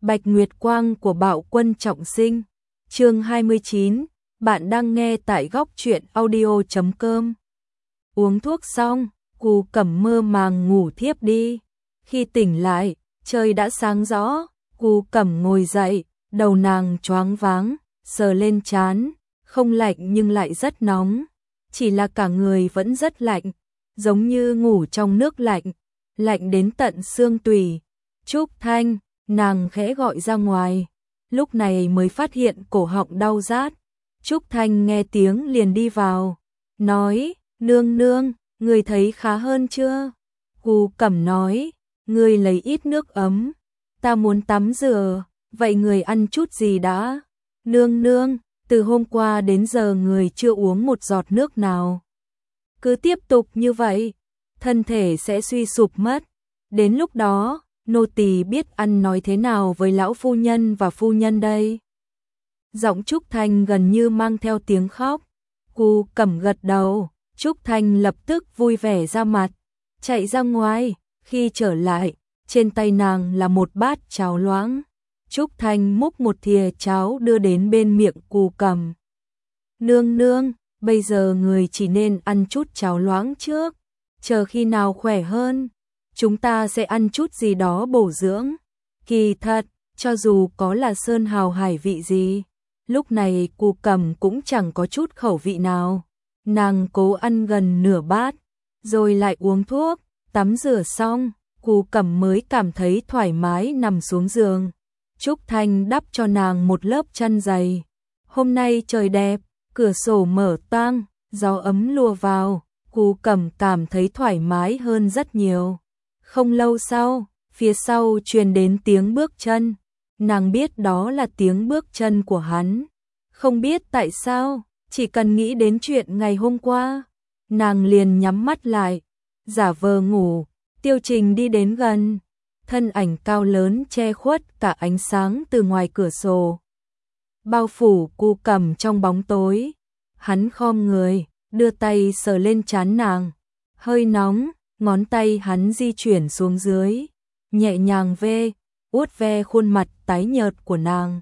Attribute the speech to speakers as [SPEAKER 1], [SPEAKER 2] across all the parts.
[SPEAKER 1] Bạch Nguyệt Quang của Bạo Quân Trọng Sinh. Chương 29, bạn đang nghe tại góc truyện audio.com. Uống thuốc xong, Cù Cẩm mơ màng ngủ thiếp đi. Khi tỉnh lại, trời đã sáng rõ, Cù Cẩm ngồi dậy, đầu nàng choáng váng, sờ lên trán, không lạnh nhưng lại rất nóng, chỉ là cả người vẫn rất lạnh, giống như ngủ trong nước lạnh, lạnh đến tận xương tủy. Trúc Thanh, nàng khẽ gọi ra ngoài, lúc này mới phát hiện cổ họng đau rát. Trúc Thanh nghe tiếng liền đi vào, nói, nương nương, người thấy khá hơn chưa? Cù Cẩm nói, người lấy ít nước ấm, ta muốn tắm rửa, vậy người ăn chút gì đã? Nương nương, từ hôm qua đến giờ người chưa uống một giọt nước nào. Cứ tiếp tục như vậy, thân thể sẽ suy sụp mất. Đến lúc đó, nô tỳ biết ăn nói thế nào với lão phu nhân và phu nhân đây. Giọng Trúc Thanh gần như mang theo tiếng khóc. Cù Cẩm gật đầu, Trúc Thanh lập tức vui vẻ ra mặt, chạy ra ngoài. Khi trở lại, trên tay nàng là một bát cháo loãng. Trúc Thanh múc một thìa cháo đưa đến bên miệng Cù Cẩm. Nương nương, bây giờ người chỉ nên ăn chút cháo loãng trước, chờ khi nào khỏe hơn, chúng ta sẽ ăn chút gì đó bổ dưỡng. Kỳ thật, cho dù có là sơn hào hải vị gì, lúc này Cù Cẩm cũng chẳng có chút khẩu vị nào. Nàng cố ăn gần nửa bát, rồi lại uống thuốc, tắm rửa xong, Cù Cẩm mới cảm thấy thoải mái nằm xuống giường. Trúc Thanh đắp cho nàng một lớp chăn dày. Hôm nay trời đẹp, cửa sổ mở toang, gió ấm lùa vào, Cù Cẩm cảm thấy thoải mái hơn rất nhiều. Không lâu sau, phía sau truyền đến tiếng bước chân. Nàng biết đó là tiếng bước chân của hắn. Không biết tại sao, chỉ cần nghĩ đến chuyện ngày hôm qua, nàng liền nhắm mắt lại, giả vờ ngủ. Tiêu Trình đi đến gần, thân ảnh cao lớn che khuất cả ánh sáng từ ngoài cửa sổ, bao phủ Cù Cẩm trong bóng tối. Hắn khom người, đưa tay sờ lên trán nàng, hơi nóng, ngón tay hắn di chuyển xuống dưới, nhẹ nhàng vuốt ve khuôn mặt tái nhợt của nàng.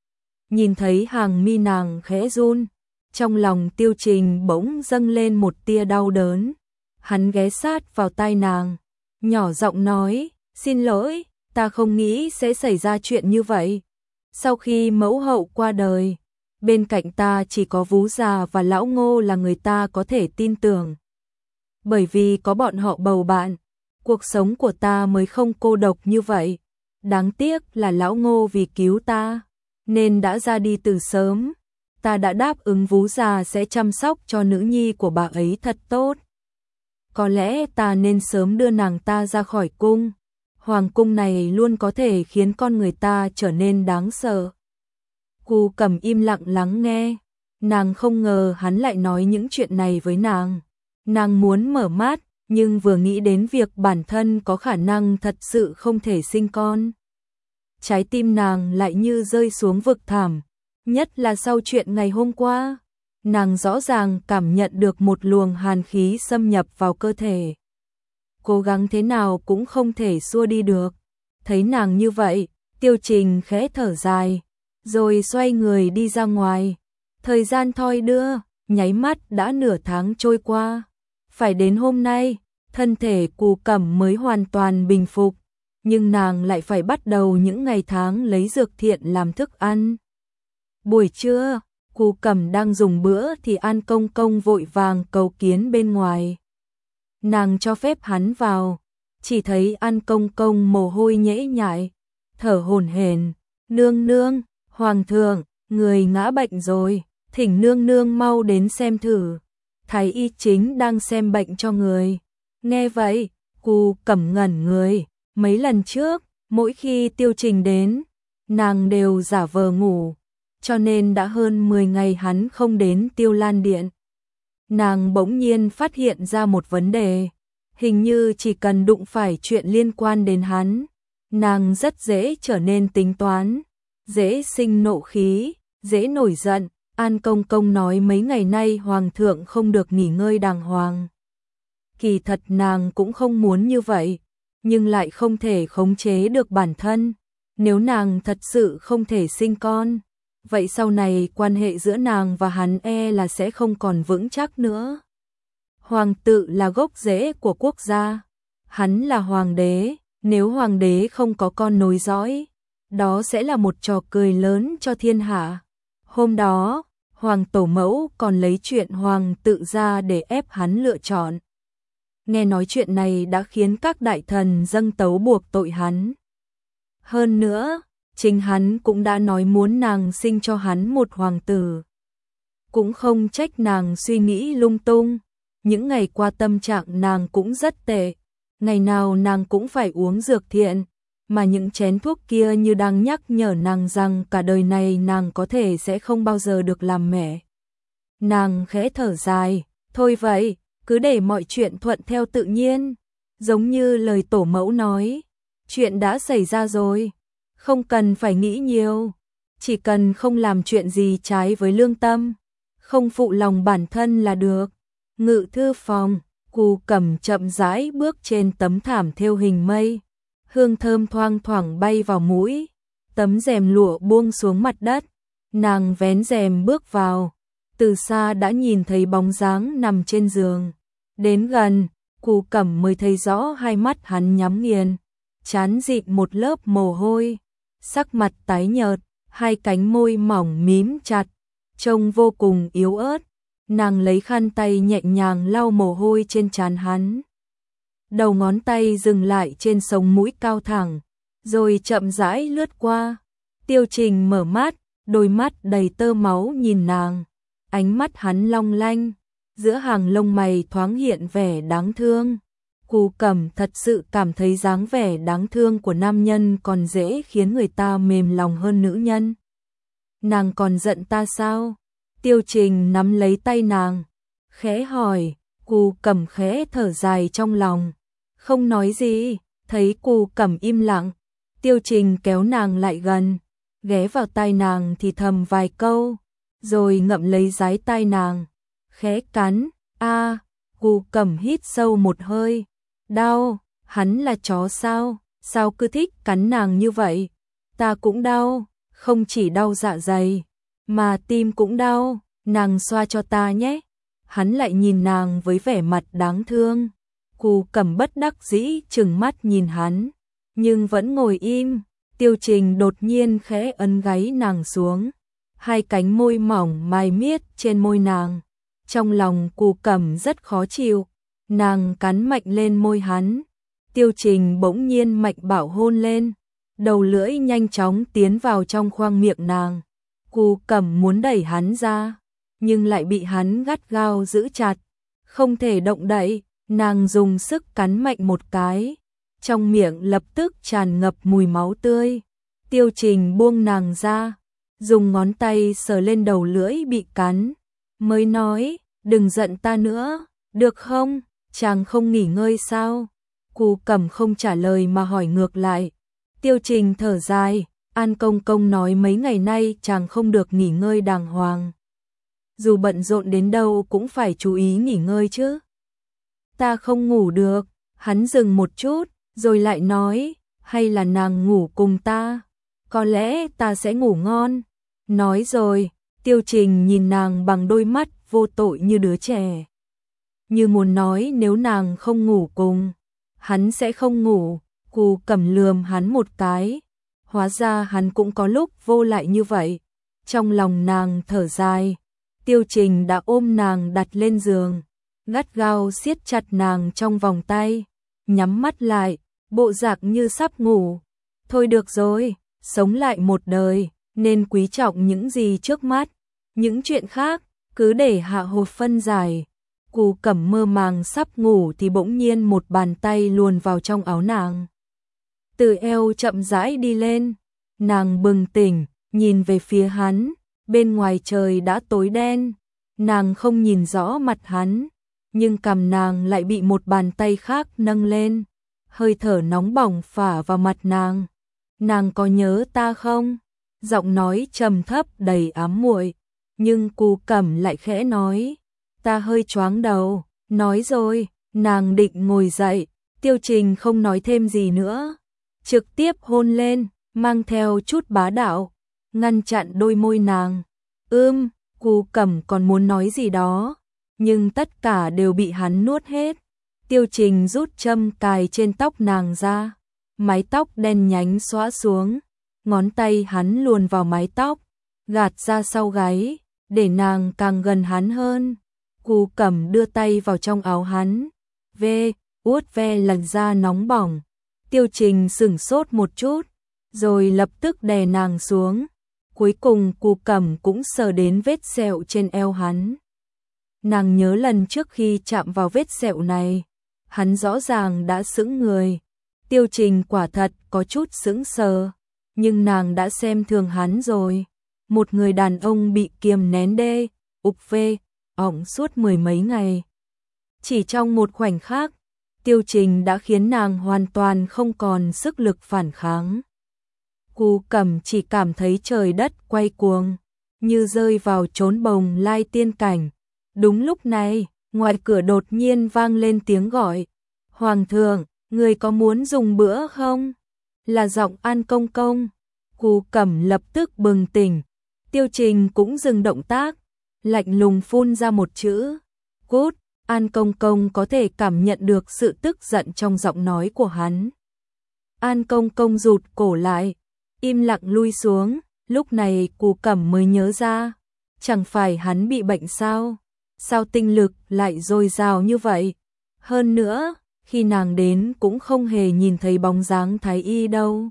[SPEAKER 1] Nhìn thấy hàng mi nàng khẽ run, trong lòng Tiêu Trình bỗng dâng lên một tia đau đớn. Hắn ghé sát vào tai nàng, nhỏ giọng nói, xin lỗi, ta không nghĩ sẽ xảy ra chuyện như vậy. Sau khi mẫu hậu qua đời, bên cạnh ta chỉ có Vú già và lão Ngô là người ta có thể tin tưởng. Bởi vì có bọn họ bầu bạn, cuộc sống của ta mới không cô độc như vậy. Đáng tiếc là lão Ngô vì cứu ta, nên đã ra đi từ sớm. Ta đã đáp ứng Vú già sẽ chăm sóc cho nữ nhi của bà ấy thật tốt. Có lẽ ta nên sớm đưa nàng ta ra khỏi cung. Hoàng cung này luôn có thể khiến con người ta trở nên đáng sợ. Cù Cẩm im lặng lắng nghe. Nàng không ngờ hắn lại nói những chuyện này với nàng. Nàng muốn mở mắt, nhưng vừa nghĩ đến việc bản thân có khả năng thật sự không thể sinh con, trái tim nàng lại như rơi xuống vực thẳm. Nhất là sau chuyện ngày hôm qua, nàng rõ ràng cảm nhận được một luồng hàn khí xâm nhập vào cơ thể. Cố gắng thế nào cũng không thể xua đi được. Thấy nàng như vậy, Tiêu Trình khẽ thở dài, rồi xoay người đi ra ngoài. Thời gian thoi đưa, nháy mắt đã nửa tháng trôi qua. Phải đến hôm nay, thân thể Cù Cẩm mới hoàn toàn bình phục, nhưng nàng lại phải bắt đầu những ngày tháng lấy dược thiện làm thức ăn. Buổi trưa, Cù Cẩm đang dùng bữa thì An Công Công vội vàng cầu kiến bên ngoài. Nàng cho phép hắn vào, chỉ thấy An Công Công mồ hôi nhễ nhại, thở hổn hển. Nương nương, hoàng thượng, người ngã bệnh rồi, thỉnh nương nương mau đến xem thử. Thái y chính đang xem bệnh cho người. Nghe vậy, Cù Cẩm ngẩn người. Mấy lần trước, mỗi khi Tiêu Trình đến, nàng đều giả vờ ngủ, cho nên đã hơn 10 ngày hắn không đến Tiêu Lan Điện. Nàng bỗng nhiên phát hiện ra một vấn đề, hình như chỉ cần đụng phải chuyện liên quan đến hắn, nàng rất dễ trở nên tính toán, dễ sinh nộ khí, dễ nổi giận. An Công Công nói mấy ngày nay hoàng thượng không được nghỉ ngơi đàng hoàng. Kỳ thật nàng cũng không muốn như vậy, nhưng lại không thể khống chế được bản thân. Nếu nàng thật sự không thể sinh con, vậy sau này quan hệ giữa nàng và hắn là sẽ không còn vững chắc nữa. Hoàng tự là gốc rễ của quốc gia, hắn là hoàng đế, nếu hoàng đế không có con nối dõi, đó sẽ là một trò cười lớn cho thiên hạ. Hôm đó, hoàng tổ mẫu còn lấy chuyện hoàng tự ra để ép hắn lựa chọn. Nghe nói chuyện này đã khiến các đại thần dâng tấu buộc tội hắn. Hơn nữa, chính hắn cũng đã nói muốn nàng sinh cho hắn một hoàng tử. Cũng không trách nàng suy nghĩ lung tung, những ngày qua tâm trạng nàng cũng rất tệ, ngày nào nàng cũng phải uống dược thiện, mà những chén thuốc kia như đang nhắc nhở nàng rằng cả đời này nàng có thể sẽ không bao giờ được làm mẹ. Nàng khẽ thở dài, thôi vậy, cứ để mọi chuyện thuận theo tự nhiên, giống như lời tổ mẫu nói, chuyện đã xảy ra rồi, không cần phải nghĩ nhiều, chỉ cần không làm chuyện gì trái với lương tâm, không phụ lòng bản thân là được. Ngự thư phòng, Cù Cẩm chậm rãi bước trên tấm thảm thêu hình mây, hương thơm thoang thoảng bay vào mũi, tấm rèm lụa buông xuống mặt đất, nàng vén rèm bước vào, từ xa đã nhìn thấy bóng dáng nằm trên giường, đến gần, Cù Cẩm mới thấy rõ hai mắt hắn nhắm nghiền, trán dịn một lớp mồ hôi, sắc mặt tái nhợt, hai cánh môi mỏng mím chặt, trông vô cùng yếu ớt. Nàng lấy khăn tay nhẹ nhàng lau mồ hôi trên trán hắn. Đầu ngón tay dừng lại trên sống mũi cao thẳng, rồi chậm rãi lướt qua. Tiêu Trình mở mắt, đôi mắt đầy tơ máu nhìn nàng. Ánh mắt hắn long lanh, giữa hàng lông mày thoáng hiện vẻ đáng thương. Cù Cẩm thật sự cảm thấy dáng vẻ đáng thương của nam nhân còn dễ khiến người ta mềm lòng hơn nữ nhân. Nàng còn giận ta sao? Tiêu Trình nắm lấy tay nàng, khẽ hỏi, Cù Cẩm khẽ thở dài trong lòng, không nói gì, thấy Cù Cẩm im lặng, Tiêu Trình kéo nàng lại gần, ghé vào tai nàng thì thầm vài câu, rồi ngậm lấy dái tai nàng, khẽ cắn, Cù Cẩm hít sâu một hơi, đau, hắn là chó sao, sao cứ thích cắn nàng như vậy, ta cũng đau, không chỉ đau dạ dày, mà tim cũng đau, nàng xoa cho ta nhé. Hắn lại nhìn nàng với vẻ mặt đáng thương. Cù Cẩm bất đắc dĩ trừng mắt nhìn hắn, nhưng vẫn ngồi im. Tiêu Trình đột nhiên khẽ ấn gáy nàng xuống, hai cánh môi mỏng mài miết trên môi nàng. Trong lòng Cù Cẩm rất khó chịu, nàng cắn mạnh lên môi hắn. Tiêu Trình bỗng nhiên mạnh bạo hôn lên, đầu lưỡi nhanh chóng tiến vào trong khoang miệng nàng. Cù Cẩm muốn đẩy hắn ra, nhưng lại bị hắn gắt gao giữ chặt, không thể động đậy, nàng dùng sức cắn mạnh một cái, trong miệng lập tức tràn ngập mùi máu tươi. Tiêu Trình buông nàng ra, dùng ngón tay sờ lên đầu lưỡi bị cắn, mới nói, đừng giận ta nữa, được không, chàng không nghỉ ngơi sao? Cù Cẩm không trả lời mà hỏi ngược lại. Tiêu Trình thở dài, An Công Công nói mấy ngày nay chàng không được nghỉ ngơi đàng hoàng. Dù bận rộn đến đâu cũng phải chú ý nghỉ ngơi chứ. Ta không ngủ được, hắn dừng một chút, rồi lại nói, hay là nàng ngủ cùng ta, có lẽ ta sẽ ngủ ngon. Nói rồi, Tiêu Trình nhìn nàng bằng đôi mắt vô tội như đứa trẻ. Như muốn nói nếu nàng không ngủ cùng, hắn sẽ không ngủ. Cù Cẩm lườm hắn một cái. Hóa ra hắn cũng có lúc vô lại như vậy. Trong lòng nàng thở dài, Tiêu Trình đã ôm nàng đặt lên giường, gắt gao siết chặt nàng trong vòng tay, nhắm mắt lại, bộ dạng như sắp ngủ. Thôi được rồi, sống lại một đời, nên quý trọng những gì trước mắt, những chuyện khác, cứ để hạ hồi phân giải. Cù Cẩm mơ màng sắp ngủ thì bỗng nhiên một bàn tay luồn vào trong áo nàng. Từ eo chậm rãi đi lên, nàng bừng tỉnh, nhìn về phía hắn, bên ngoài trời đã tối đen, nàng không nhìn rõ mặt hắn, nhưng cằm nàng lại bị một bàn tay khác nâng lên, hơi thở nóng bỏng phả vào mặt nàng. Nàng có nhớ ta không? Giọng nói trầm thấp đầy ám muội, nhưng Cù Cẩm lại khẽ nói, ta hơi choáng đầu. Nói rồi, nàng định ngồi dậy, Tiêu Trình không nói thêm gì nữa, trực tiếp hôn lên, mang theo chút bá đạo, ngăn chặn đôi môi nàng. Cù Cẩm còn muốn nói gì đó, nhưng tất cả đều bị hắn nuốt hết. Tiêu Trình rút châm cài trên tóc nàng ra, mái tóc đen nhánh xõa xuống, ngón tay hắn luồn vào mái tóc, gạt ra sau gáy, để nàng càng gần hắn hơn. Cù Cẩm đưa tay vào trong áo hắn, uốt ve làn da nóng bỏng. Tiêu Trình sửng sốt một chút, rồi lập tức đè nàng xuống. Cuối cùng Cù Cẩm cũng sờ đến vết sẹo trên eo hắn. Nàng nhớ lần trước khi chạm vào vết sẹo này, hắn rõ ràng đã sững người. Tiêu Trình quả thật có chút sững sờ, nhưng nàng đã xem thường hắn rồi. Một người đàn ông bị kiềm nén ỏng suốt mười mấy ngày. Chỉ trong một khoảnh khắc, Tiêu Trình đã khiến nàng hoàn toàn không còn sức lực phản kháng. Cù Cẩm chỉ cảm thấy trời đất quay cuồng, như rơi vào chốn bồng lai tiên cảnh. Đúng lúc này, ngoài cửa đột nhiên vang lên tiếng gọi. Hoàng thượng, người có muốn dùng bữa không? Là giọng An Công Công. Cù Cẩm lập tức bừng tỉnh. Tiêu Trình cũng dừng động tác, lạnh lùng phun ra một chữ. Cút. An Công Công có thể cảm nhận được sự tức giận trong giọng nói của hắn. An Công Công rụt cổ lại, im lặng lui xuống. Lúc này Cù Cẩm mới nhớ ra, chẳng phải hắn bị bệnh sao? Sao tinh lực lại dồi dào như vậy? Hơn nữa, khi nàng đến cũng không hề nhìn thấy bóng dáng thái y đâu.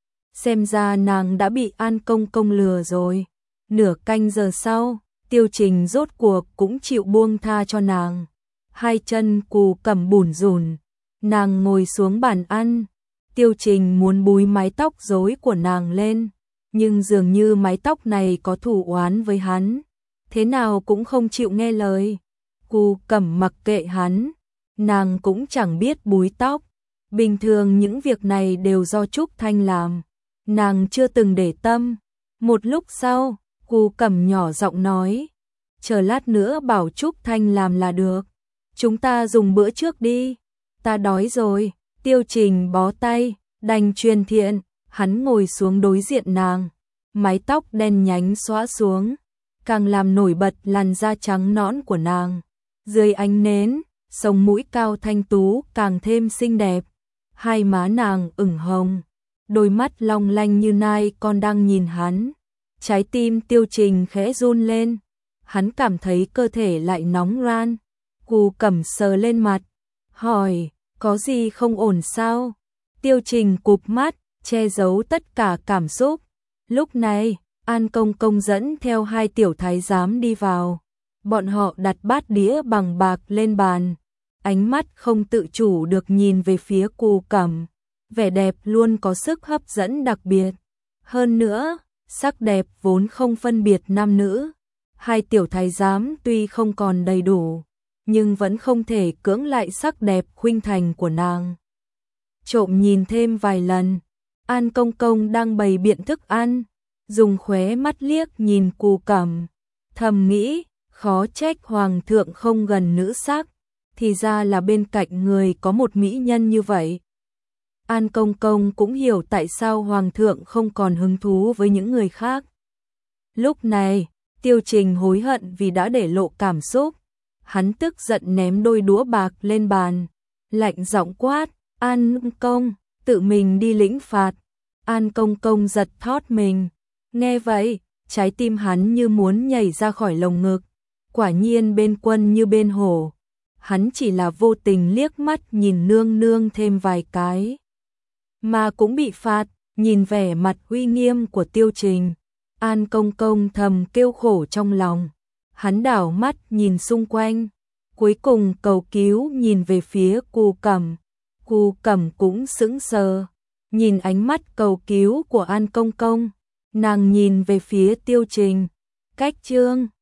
[SPEAKER 1] Xem ra nàng đã bị An Công Công lừa rồi. Nửa canh giờ sau, Tiêu Trình rốt cuộc cũng chịu buông tha cho nàng. Hai chân Cù Cẩm bủn rủn, nàng ngồi xuống bàn ăn. Tiêu Trình muốn búi mái tóc rối của nàng lên, nhưng dường như mái tóc này có thù oán với hắn, thế nào cũng không chịu nghe lời. Cù Cẩm mặc kệ hắn, nàng cũng chẳng biết búi tóc. Bình thường những việc này đều do Trúc Thanh làm, nàng chưa từng để tâm. Một lúc sau, Cù Cẩm nhỏ giọng nói, chờ lát nữa bảo Trúc Thanh làm là được. Chúng ta dùng bữa trước đi, ta đói rồi. Tiêu Trình bó tay, đành truyền thiện. Hắn ngồi xuống đối diện nàng, mái tóc đen nhánh xõa xuống, càng làm nổi bật làn da trắng nõn của nàng. Dưới ánh nến, sống mũi cao thanh tú càng thêm xinh đẹp. Hai má nàng ửng hồng, đôi mắt long lanh như nai con đang nhìn hắn. Trái tim Tiêu Trình khẽ run lên, hắn cảm thấy cơ thể lại nóng ran. Cù Cẩm sờ lên mặt, hỏi, có gì không ổn sao? Tiêu Trình cụp mắt, che giấu tất cả cảm xúc. Lúc này, An Công Công dẫn theo hai tiểu thái giám đi vào. Bọn họ đặt bát đĩa bằng bạc lên bàn, ánh mắt không tự chủ được nhìn về phía Cù Cẩm. Vẻ đẹp luôn có sức hấp dẫn đặc biệt. Hơn nữa, sắc đẹp vốn không phân biệt nam nữ. Hai tiểu thái giám tuy không còn đầy đủ, nhưng vẫn không thể cưỡng lại sắc đẹp khuynh thành của nàng. Trộm nhìn thêm vài lần, An Công Công đang bày biện thức ăn, dùng khóe mắt liếc nhìn Cù Cẩm, thầm nghĩ, khó trách Hoàng thượng không gần nữ sắc, thì ra là bên cạnh người có một mỹ nhân như vậy. An Công Công cũng hiểu tại sao Hoàng thượng không còn hứng thú với những người khác. Lúc này, Tiêu Trình hối hận vì đã để lộ cảm xúc. Hắn tức giận ném đôi đũa bạc lên bàn, lạnh giọng quát, An Công, tự mình đi lĩnh phạt. An Công Công giật thót mình, nghe vậy, trái tim hắn như muốn nhảy ra khỏi lồng ngực. Quả nhiên bên quân như bên hổ, hắn chỉ là vô tình liếc mắt nhìn nương nương thêm vài cái, mà cũng bị phạt. Nhìn vẻ mặt uy nghiêm của Tiêu Trình, An Công Công thầm kêu khổ trong lòng. Hắn đảo mắt nhìn xung quanh, cuối cùng cầu cứu nhìn về phía Cù Cẩm. Cù Cẩm cũng sững sờ, nhìn ánh mắt cầu cứu của An Công Công, nàng nhìn về phía Tiêu Trình. Cách chương